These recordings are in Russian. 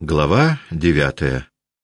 Глава 9.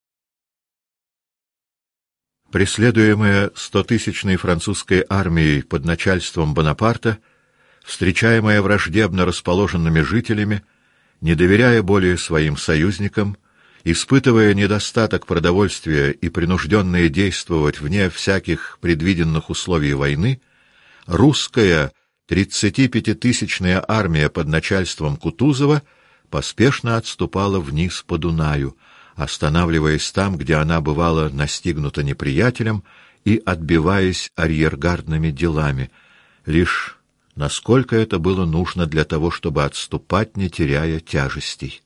Преследуемая 100-тысячной французской армией под начальством Бонапарта, встречаемая враждебно расположенными жителями, не доверяя более своим союзникам, испытывая недостаток продовольствия и принужденная действовать вне всяких предвиденных условий войны, русская 35-тысячная армия под начальством Кутузова поспешно отступала вниз по Дунаю, останавливаясь там, где она бывала настигнута неприятелем, и отбиваясь арьергардными делами, лишь насколько это было нужно для того, чтобы отступать, не теряя тяжестей.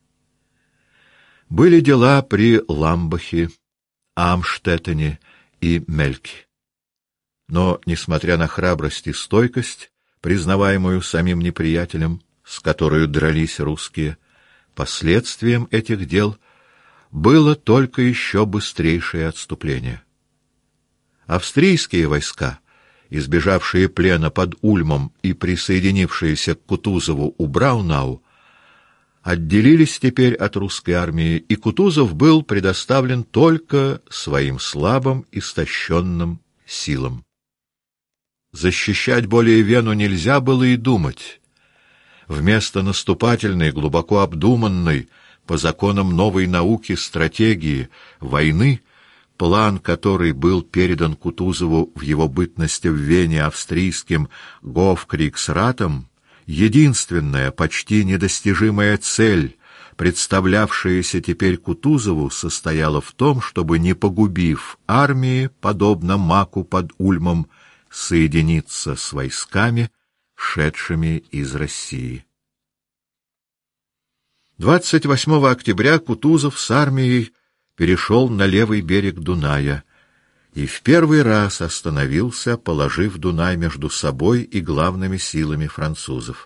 Были дела при Ламбахе, Амштеттене и Мельке. Но, несмотря на храбрость и стойкость, признаваемую самим неприятелем, с которой дрались русские, последствием этих дел было только еще быстрейшее отступление. Австрийские войска, избежавшие плена под Ульмом и присоединившиеся к Кутузову у Браунау, отделились теперь от русской армии, и Кутузов был предоставлен только своим слабым, истощенным силам. Защищать более Вену нельзя было и думать. Вместо наступательной, глубоко обдуманной, по законам новой науки стратегии войны, план которой был передан Кутузову в его бытности в Вене австрийским Гофкригсратом, единственная, почти недостижимая цель, представлявшаяся теперь Кутузову, состояла в том, чтобы, не погубив армии, подобно маку под Ульмом, соединиться с войсками, шедшими из России. 28 октября Кутузов с армией перешел на левый берег Дуная и в первый раз остановился, положив Дунай между собой и главными силами французов.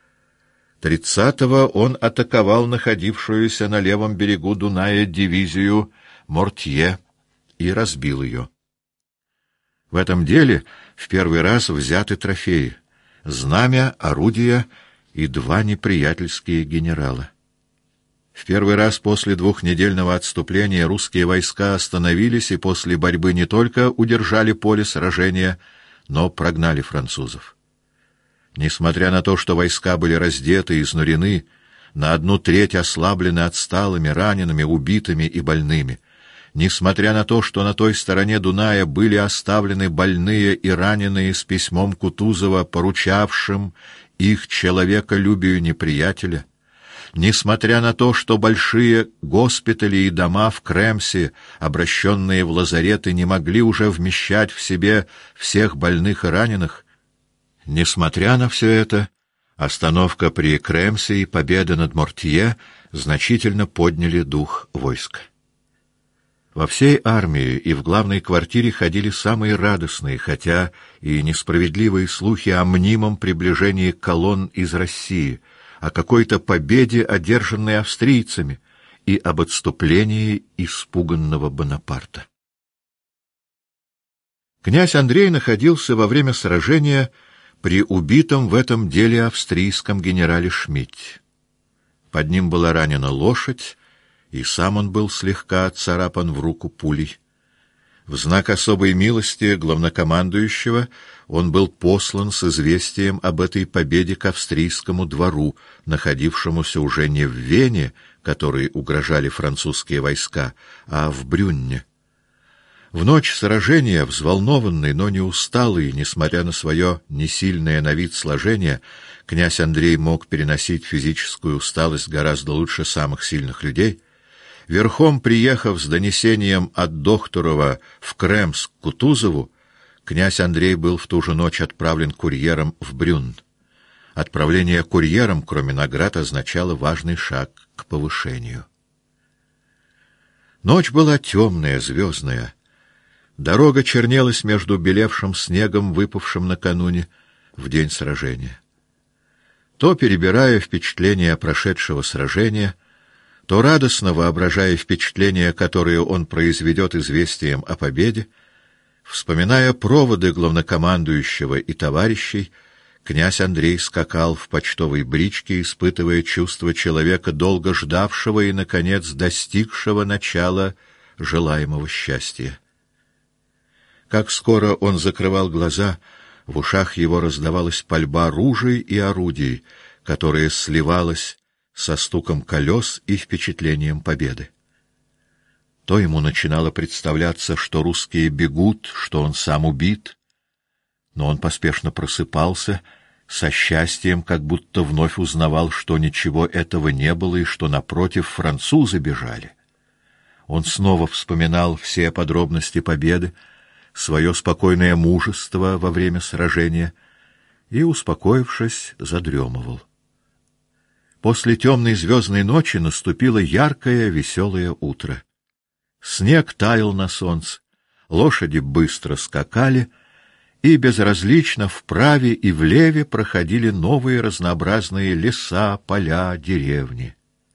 30-го он атаковал находившуюся на левом берегу Дуная дивизию Мортье и разбил ее. В этом деле в первый раз взяты трофеи: знамя, орудия и 2 неприятельские генерала. В первый раз после двухнедельного отступления русские войска остановились и после борьбы не только удержали поле сражения, но прогнали французов. Несмотря на то, что войска были раздеты и изнурены, на 1/3 ослаблены отсталыми, ранеными, убитыми и больными, несмотря на то, что на той стороне Дуная были оставлены больные и раненые с письмом Кутузова, поручавшим их человеколюбию неприятеля, несмотря на то, что большие госпитали и дома в Кремсе, обращенные в лазареты, не могли уже вмещать в себе всех больных и раненых, несмотря на все это, остановка при Кремсе и победа над Мортье значительно подняли дух войск. Во всей армии и в главной квартире ходили самые радостные, хотя и несправедливые слухи о мнимом приближении колонн из России, о какой-то победе, одержанной австрийцами, и об отступлении испуганного Бонапарта. Князь Андрей находился во время сражения при убитом в этом деле австрийском генерале Шмидте. Под ним была ранена лошадь, и сам он был слегка отцарапан в руку пулей. В знак особой милости главнокомандующего он был послан с известием об этой победе к австрийскому двору, находившемуся уже не в Вене, которой угрожали французские войска, а в Брюнне. В ночь сражения, взволнованный, но не усталый, несмотря на свое несильное на вид сложение, князь Андрей мог переносить физическую усталость гораздо лучше самых сильных людей. Верхом приехав с донесением от Дохтурова в Кремск к Кутузову, князь Андрей был в ту же ночь отправлен курьером в Брюнн. Отправление курьером, кроме наград, означало важный шаг к повышению. Ночь была темная, звездная. Дорога чернелась между белевшим снегом, выпавшим накануне, в день сражения. То, перебирая впечатления прошедшего сражения, то радостно воображая впечатления, которые он произведет известием о победе, вспоминая проводы главнокомандующего и товарищей, Князь Андрей скакал в почтовой бричке, испытывая чувство человека, долго ждавшего и, наконец, достигшего начала желаемого счастья. Как скоро он закрывал глаза, в ушах его раздавалась пальба ружей и орудий, которая сливалась со стуком колес и впечатлением победы. То ему начинало представляться, что русские бегут, что он сам убит, но он поспешно просыпался, со счастьем, как будто вновь узнавал, что ничего этого не было и что, напротив, французы бежали. Он снова вспоминал все подробности победы, свое спокойное мужество во время сражения и, успокоившись, задремывал. После темной звездной ночи наступило яркое, веселое утро. Снег таял на солнце, лошади быстро скакали, и безразлично вправе и влеве проходили новые разнообразные леса, поля, деревни.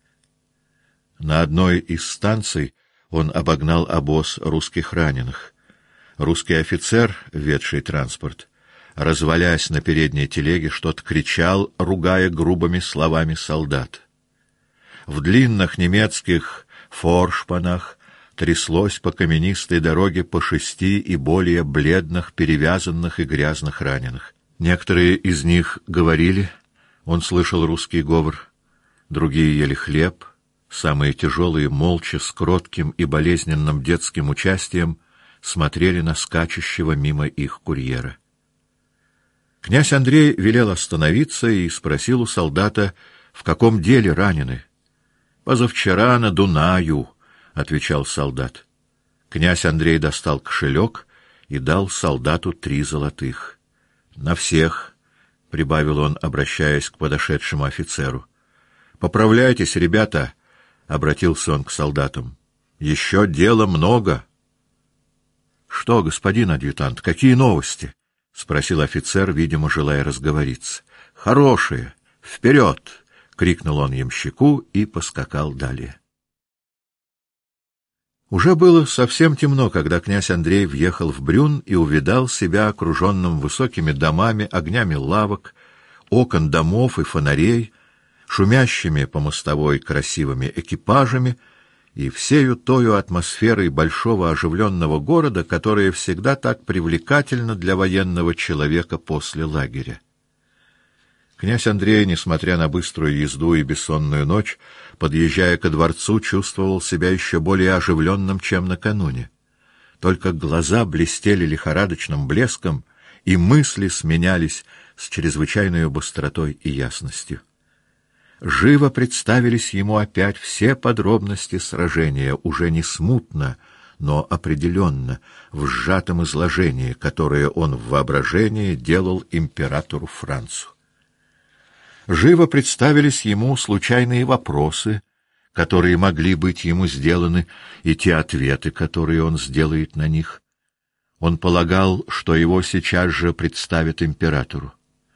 На одной из станций он обогнал обоз русских раненых. Русский офицер, ведший транспорт, развалясь на передней телеге, что-то кричал, ругая грубыми словами солдат. В длинных немецких форшпанах тряслось по каменистой дороге по 6 и более бледных, перевязанных и грязных раненых. Некоторые из них говорили, он слышал русский говор, другие ели хлеб, самые тяжелые, молча, с кротким и болезненным детским участием, смотрели на скачущего мимо их курьера. Князь Андрей велел остановиться и спросил у солдата, в каком деле ранены. «Позавчера на Дунаю», — отвечал солдат. Князь Андрей достал кошелек и дал солдату 3 золотых. «На всех», — прибавил он, обращаясь к подошедшему офицеру. «Поправляйтесь, ребята», — обратился он к солдатам. «Еще дела много». «Что, господин адъютант, какие новости?» — спросил офицер, видимо, желая разговориться. «Хорошие! Вперед!» — крикнул он ямщику и поскакал далее. Уже было совсем темно, когда князь Андрей въехал в Брюн и увидал себя окруженным высокими домами, огнями лавок, окон домов и фонарей, шумящими по мостовой красивыми экипажами и всею тою атмосферой большого оживленного города, которая всегда так привлекательна для военного человека после лагеря. Князь Андрей, несмотря на быструю езду и бессонную ночь, подъезжая ко дворцу, чувствовал себя еще более оживленным, чем накануне. Только глаза блестели лихорадочным блеском, и мысли сменялись с чрезвычайной быстротой и ясностью. Живо представились ему опять все подробности сражения, уже не смутно, но определенно, в сжатом изложении, которое он в воображении делал императору Францу. Живо представились ему случайные вопросы, которые могли быть ему сделаны, и те ответы, которые он сделает на них. Он полагал, что его сейчас же представят императору.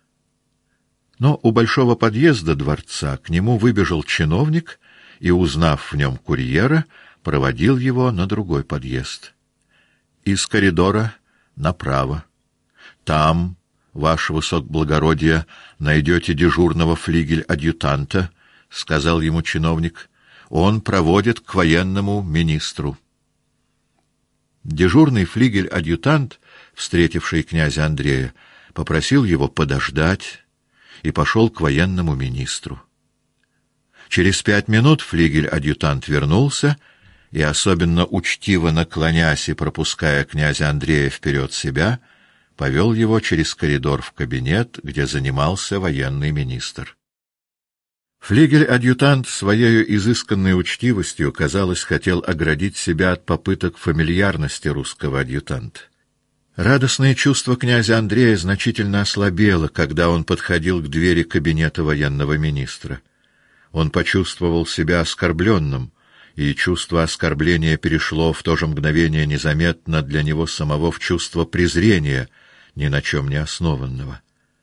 Но у большого подъезда дворца к нему выбежал чиновник и, узнав в нем курьера, проводил его на другой подъезд. Из коридора направо. Там, ваше высокоблагородие, найдете дежурного флигель-адъютанта, — сказал ему чиновник. Он проводит к военному министру. Дежурный флигель-адъютант, встретивший князя Андрея, попросил его подождать и пошел к военному министру. Через 5 минут флигель-адъютант вернулся и, особенно учтиво наклонясь и пропуская князя Андрея вперед себя, повел его через коридор в кабинет, где занимался военный министр. Флигель-адъютант своею изысканной учтивостью, казалось, хотел оградить себя от попыток фамильярности русского адъютанта. Радостное чувство князя Андрея значительно ослабело, когда он подходил к двери кабинета военного министра. Он почувствовал себя оскорбленным, и чувство оскорбления перешло в то же мгновение незаметно для него самого в чувство презрения, ни на чем не основанного.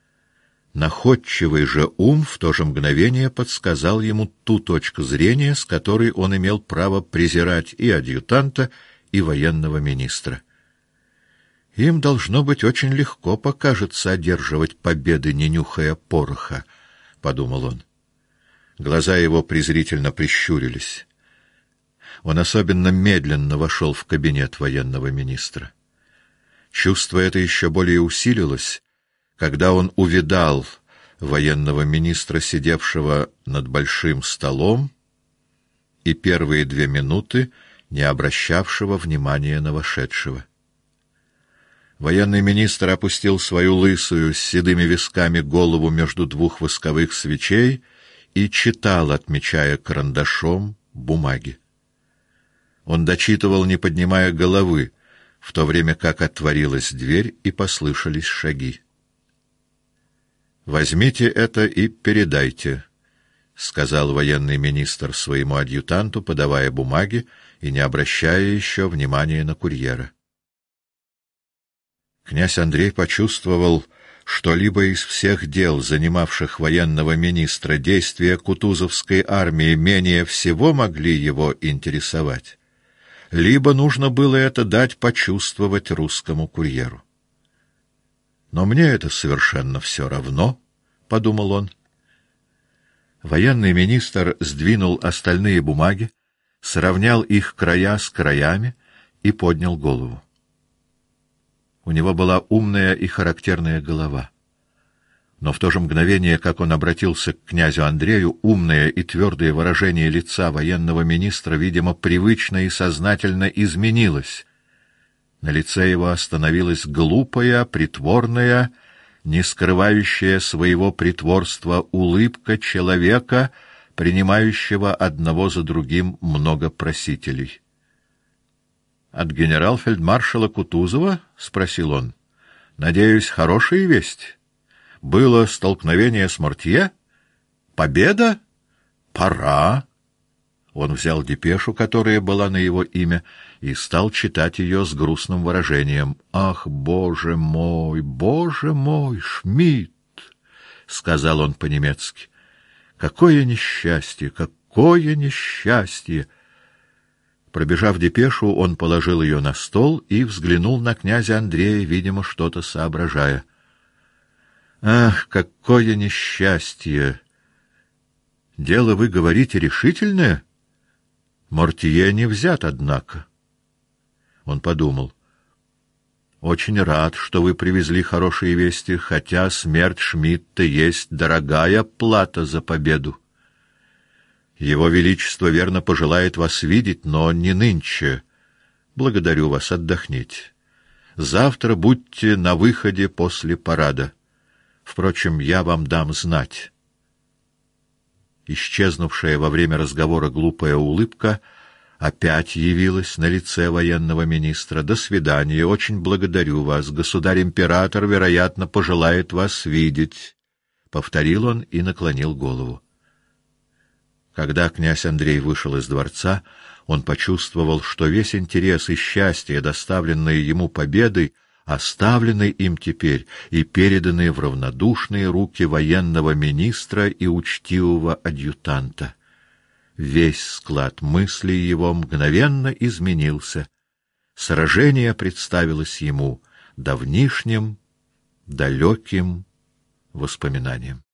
Находчивый же ум в то же мгновение подсказал ему ту точку зрения, с которой он имел право презирать и адъютанта, и военного министра. Им должно быть очень легко покажется одерживать победы, не нюхая пороха, — подумал он. Глаза его презрительно прищурились. Он особенно медленно вошел в кабинет военного министра. Чувство это еще более усилилось, когда он увидал военного министра, сидевшего над большим столом, и первые 2 минуты не обращавшего внимания на вошедшего. Военный министр опустил свою лысую с седыми висками голову между 2 восковых свечей и читал, отмечая карандашом бумаги. Он дочитывал, не поднимая головы, в то время как отворилась дверь и послышались шаги. «Возьмите это и передайте», — сказал военный министр своему адъютанту, подавая бумаги и не обращая еще внимания на курьера. Князь Андрей почувствовал, что либо из всех дел, занимавших военного министра, действия Кутузовской армии менее всего могли его интересовать, либо нужно было это дать почувствовать русскому курьеру. «Но мне это совершенно все равно», — подумал он. Военный министр сдвинул остальные бумаги, сравнял их края с краями и поднял голову. У него была умная и характерная голова. Но в то же мгновение, как он обратился к князю Андрею, умное и твердое выражение лица военного министра, видимо, привычно и сознательно изменилось. На лице его остановилась глупая, притворная, не скрывающая своего притворства улыбка человека, принимающего одного за другим много просителей. «От генерал-фельдмаршала Кутузова?» — спросил он. «Надеюсь, хорошая весть? Было столкновение с Мортье? Победа? Пора!» Он взял депешу, которая была на его имя, и стал читать ее с грустным выражением. «Ах, Боже мой, Шмидт!» — сказал он по-немецки. «Какое несчастье! Какое несчастье!» Пробежав депешу, он положил ее на стол и взглянул на князя Андрея, видимо, что-то соображая. «Ах, какое несчастье! Дело, вы говорите, решительное? Мортье не взят, однако». Он подумал. «Очень рад, что вы привезли хорошие вести, хотя смерть Шмидта есть дорогая плата за победу. Его Величество верно пожелает вас видеть, но не нынче. Благодарю вас, отдохните. Завтра будьте на выходе после парада. Впрочем, я вам дам знать». Исчезнувшая во время разговора глупая улыбка опять явилась на лице военного министра. «До свидания. Очень благодарю вас. Государь-император, вероятно, пожелает вас видеть», — повторил он и наклонил голову. Когда князь Андрей вышел из дворца, он почувствовал, что весь интерес и счастье, доставленные ему победой, оставлены им теперь и переданы в равнодушные руки военного министра и учтивого адъютанта. Весь склад мыслей его мгновенно изменился. Сражение представилось ему давнишним, далеким воспоминанием.